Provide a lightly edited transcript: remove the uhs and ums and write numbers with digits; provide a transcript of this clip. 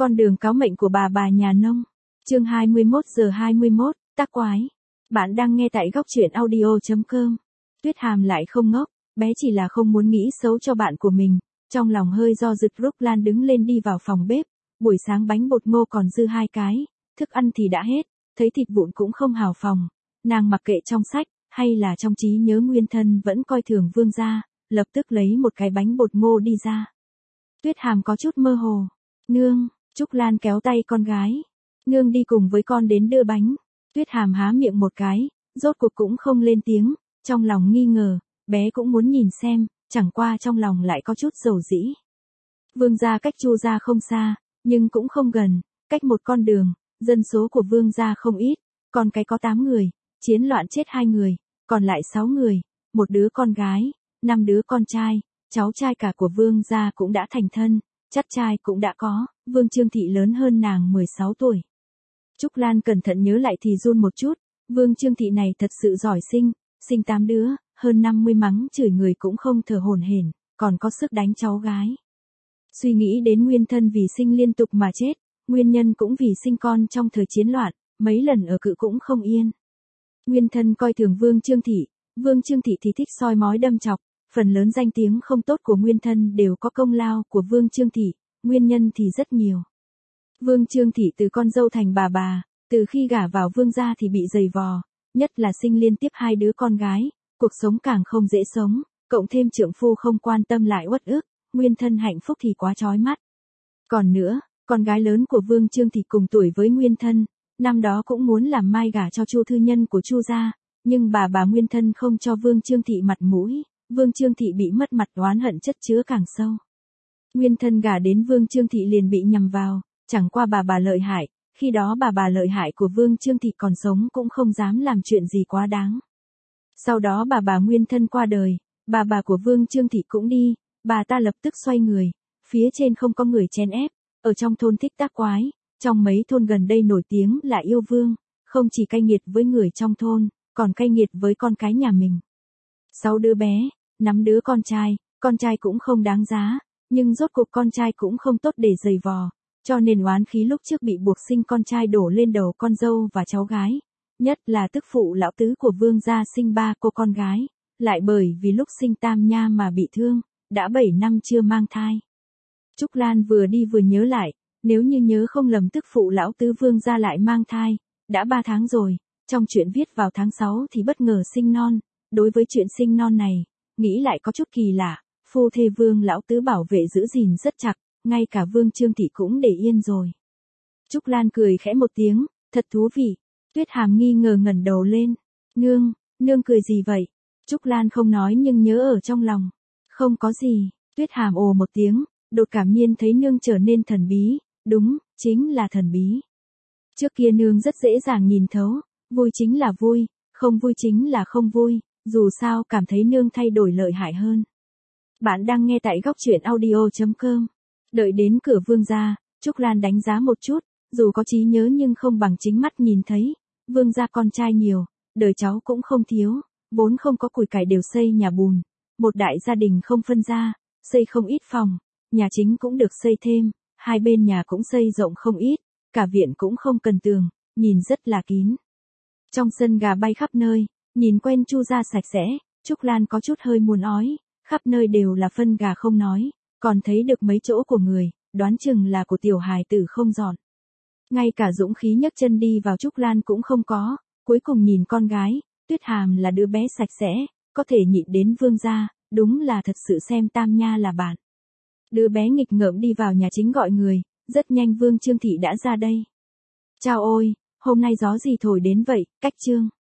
Con đường cáo mệnh của bà nhà nông. Chương 21:21, tác quái. Bạn đang nghe tại góc truyện audio.com. Tuyết Hàm lại không ngốc, bé chỉ là không muốn nghĩ xấu cho bạn của mình, trong lòng hơi do dự. Lan đứng lên đi vào phòng bếp, buổi sáng bánh bột ngô còn dư 2 cái, thức ăn thì đã hết, thấy thịt vụn cũng không hào phòng, nàng mặc kệ trong sách, hay là trong trí nhớ Nguyên Thân vẫn coi thường Vương gia, lập tức lấy một cái bánh bột ngô đi ra. Tuyết Hàm có chút mơ hồ. Nương, Trúc Lan kéo tay con gái. Nương đi cùng với con đến đưa bánh. Tuyết Hàm há miệng một cái, rốt cuộc cũng không lên tiếng, trong lòng nghi ngờ, bé cũng muốn nhìn xem, chẳng qua trong lòng lại có chút dầu dĩ. Vương gia cách Chu gia không xa, nhưng cũng không gần, cách một con đường, dân số của Vương gia không ít, con cái có 8 người, chiến loạn chết 2 người, còn lại 6 người, một đứa con gái, 5 đứa con trai, cháu trai cả của Vương gia cũng đã thành thân, chắt trai cũng đã có, Vương Trương Thị lớn hơn nàng 16 tuổi. Trúc Lan cẩn thận nhớ lại thì run một chút, Vương Trương Thị này thật sự giỏi sinh 8 đứa, hơn 50 mắng chửi người cũng không thở hổn hển, còn có sức đánh cháu gái. Suy nghĩ đến Nguyên Thân vì sinh liên tục mà chết, nguyên nhân cũng vì sinh con trong thời chiến loạn, mấy lần ở cự cũng không yên. Nguyên Thân coi thường Vương Trương Thị thì thích soi mói đâm chọc, phần lớn danh tiếng không tốt của Nguyên Thân đều có công lao của Vương Trương Thị, nguyên nhân thì rất nhiều. Vương Trương Thị từ con dâu thành bà, từ khi gả vào Vương gia thì bị dày vò, nhất là sinh liên tiếp 2 đứa con gái, cuộc sống càng không dễ sống, cộng thêm trượng phu không quan tâm lại uất ức, Nguyên Thân hạnh phúc thì quá chói mắt. Còn nữa, con gái lớn của Vương Trương Thị cùng tuổi với Nguyên Thân, năm đó cũng muốn làm mai gả cho Chu thư nhân của Chu gia, nhưng bà Nguyên Thân không cho Vương Trương Thị mặt mũi, Vương Trương Thị bị mất mặt, oán hận chất chứa càng sâu. Nguyên Thân gả đến Vương Trương Thị liền bị nhầm vào, chẳng qua bà lợi hại, khi đó bà lợi hại của Vương Trương Thị còn sống cũng không dám làm chuyện gì quá đáng. Sau đó bà Nguyên Thân qua đời, bà của Vương Trương Thị cũng đi, bà ta lập tức xoay người, phía trên không có người chen ép, ở trong thôn thích tác quái, trong mấy thôn gần đây nổi tiếng là yêu Vương, không chỉ cay nghiệt với người trong thôn, còn cay nghiệt với con cái nhà mình. 6 đứa bé, 5 đứa con trai cũng không đáng giá, nhưng rốt cuộc con trai cũng không tốt để giày vò, cho nên oán khí lúc trước bị buộc sinh con trai đổ lên đầu con dâu và cháu gái, nhất là tức phụ lão tứ của Vương gia sinh 3 cô con gái, lại bởi vì lúc sinh tam nha mà bị thương, đã 7 năm chưa mang thai. Trúc Lan vừa đi vừa nhớ lại, nếu như nhớ không lầm tức phụ lão tứ Vương gia lại mang thai, đã 3 tháng rồi, trong chuyện viết vào tháng 6 thì bất ngờ sinh non, đối với chuyện sinh non này, nghĩ lại có chút kỳ lạ, phu thê Vương lão tứ bảo vệ giữ gìn rất chặt, ngay cả Vương Trương Thị cũng để yên rồi. Trúc Lan cười khẽ một tiếng, thật thú vị. Tuyết Hàm nghi ngờ ngẩng đầu lên. Nương cười gì vậy? Trúc Lan không nói nhưng nhớ ở trong lòng. Không có gì. Tuyết Hàm ồ một tiếng, đột cảm nhiên thấy nương trở nên thần bí, đúng, chính là thần bí. Trước kia nương rất dễ dàng nhìn thấu, vui chính là vui, không vui chính là không vui, dù sao cảm thấy nương thay đổi lợi hại hơn. Bạn đang nghe tại góc truyện audio.com. Đợi đến cửa Vương gia, Trúc Lan đánh giá một chút, dù có trí nhớ nhưng không bằng chính mắt nhìn thấy, Vương gia con trai nhiều, đời cháu cũng không thiếu, vốn không có củi cải đều xây nhà bùn, một đại gia đình không phân ra, xây không ít phòng, nhà chính cũng được xây thêm, hai bên nhà cũng xây rộng không ít, cả viện cũng không cần tường, nhìn rất là kín. Trong sân gà bay khắp nơi, nhìn quen Chu gia sạch sẽ, Trúc Lan có chút hơi muốn ói, khắp nơi đều là phân gà không nói, còn thấy được mấy chỗ của người, đoán chừng là của tiểu hài tử không dọn. Ngay cả dũng khí nhấc chân đi vào Trúc Lan cũng không có, cuối cùng nhìn con gái, Tuyết Hàm là đứa bé sạch sẽ, có thể nhịn đến Vương gia, đúng là thật sự xem tam nha là bạn. Đứa bé nghịch ngợm đi vào nhà chính gọi người, rất nhanh Vương Trương Thị đã ra đây. Chào ôi, hôm nay gió gì thổi đến vậy, cách Trương.